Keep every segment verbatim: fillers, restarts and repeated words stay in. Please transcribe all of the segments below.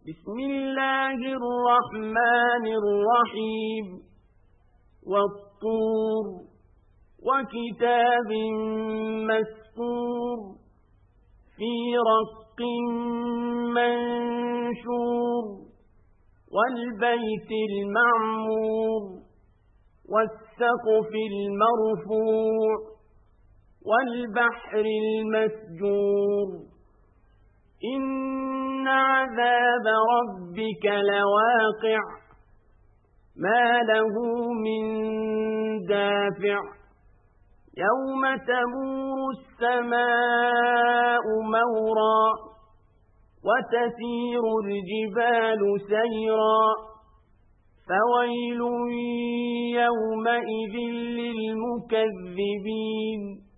بسم الله الرحمن الرحيم والطور وكتاب مسطور في رق منشور والبيت المعمور والسقف المرفوع والبحر المسجور إن عذاب ربك لواقع ما له من دافع يوم تمور السماء مورا وتسير الجبال سيرا فويل يومئذ للمكذبين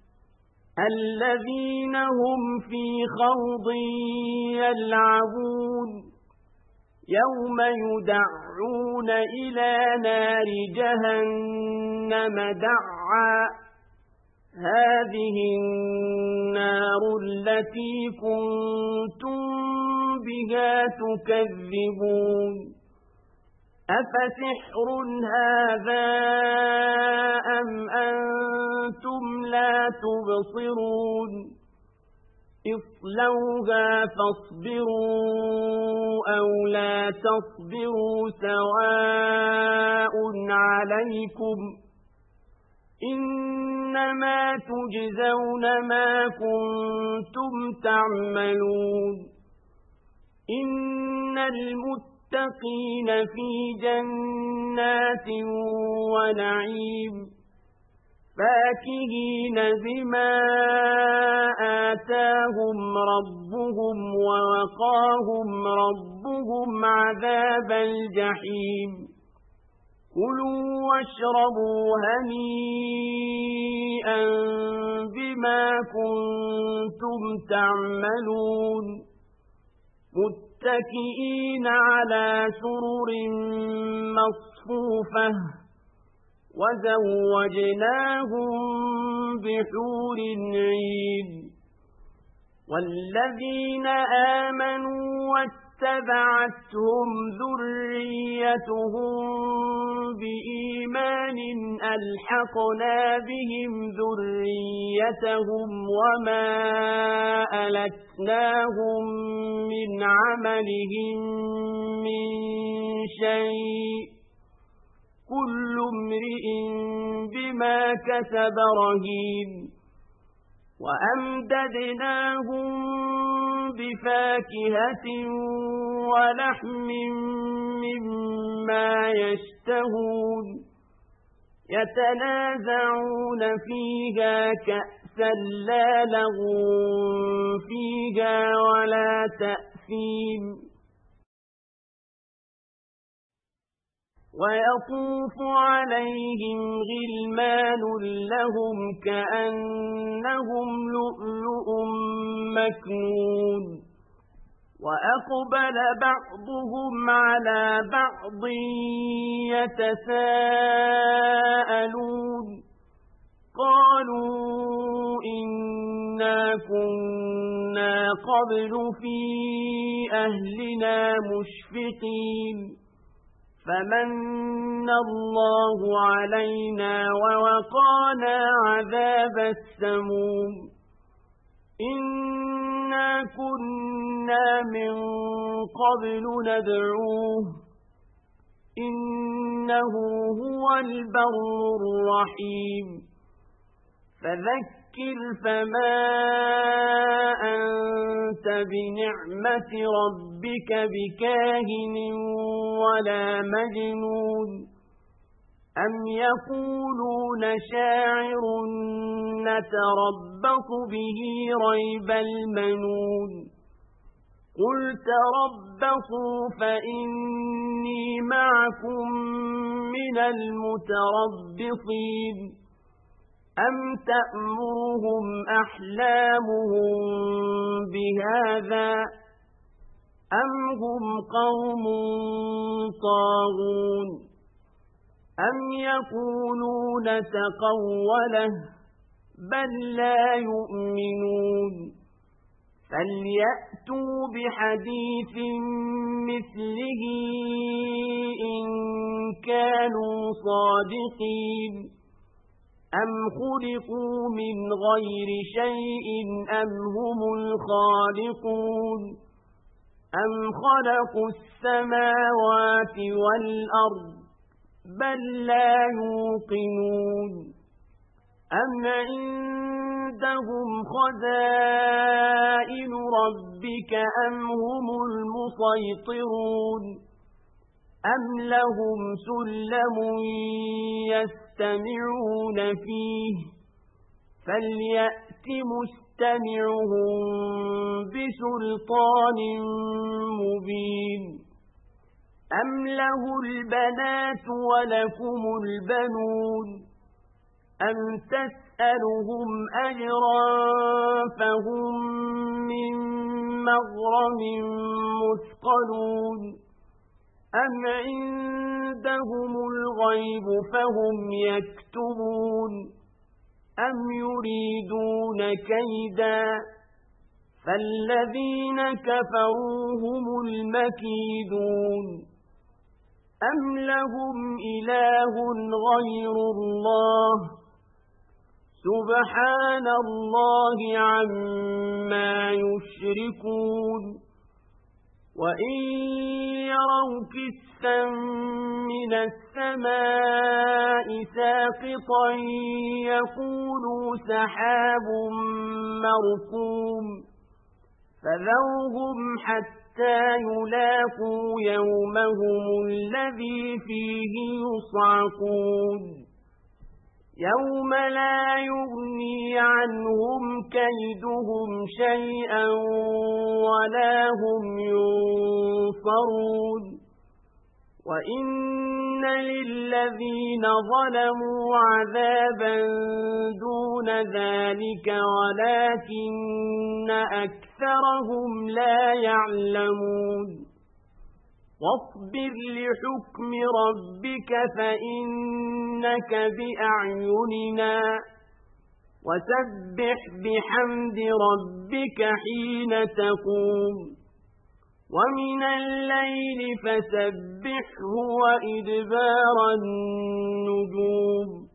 الذين هم في خوض يلعبون يوم يدعون إلى نار جهنم دعا هذه النار التي كنتم بها تكذبون أفسحر هذا أم أنتم لا تبصرون اصلوها فاصبروا أو لا تصبروا سواء عليكم إنما تجزون ما كنتم تعملون إن المتقين في جنات ونعيم فاكهين بما آتاهم ربهم ووقاهم ربهم عذاب الجحيم كلوا واشربوا هنيئا بما كنتم تعملون متكئين على سرر مصفوفة وزوجناهم بحور عين والذين آمنوا واتبعتهم ذريتهم بإيمان ألحقنا بهم ذريتهم وما ألتناهم من عملهم من شيء كل امرئ بما كسب رهين وأمددناهم بفاكهة ولحم مما يشتهون يتنازعون فيها كأسا لا لغو فيها ولا تأثيم ويطوف عليهم غلمان لهم كأنهم لؤلؤ مكنون وأقبل بعضهم على بعض يتساءلون قالوا إنا كنا قبل في أهلنا مشفقين فمن الله علينا ووقانا عذاب السموم إنا كنا من قبل ندعوه إنه هو البر الرحيم فذكر فما أنت بنعمة ربك بكاهن ولا مجنون أم يقولون شاعر نتربص به ريب المنون قل تربصوا فإني معكم من المتربصين أم تأمرهم أحلامهم بهذا أم هم قوم طاغون أم يقولون تقوله بل لا يؤمنون فليأتوا بحديث مثله إن كانوا صادقين أم خلقوا من غير شيء أم هم الخالقون أم خلقوا السماوات والأرض بل لا يوقنون أم عندهم خزائن ربك أم هم المسيطرون أم لهم سلم يستمعون فيه فليأت مستمعهم بسلطان مبين أم له البنات ولكم البنون أم تسألهم أجرا فهم من مغرم مثقلون أم عندهم الغيب فهم يكتبون أم يريدون كيدا فالذين كفروا هم المكيدون أم لهم إله غير الله سبحان الله عما يشركون وإن يروا كسفا من السماء ساقطا يقولوا سحاب مركوم فذرهم حتى يلاقوا يومهم الذي فيه يصعقون يوم لا يغني عنهم كيدهم شيئا ولا هم ينصرون وإن للذين ظلموا عذابا دون ذلك ولكن أكثرهم لا يعلمون واصبر لحكم ربك فإنك بأعيننا وسبح بحمد ربك حين تقوم ومن الليل فسبحه وإدبار النجوم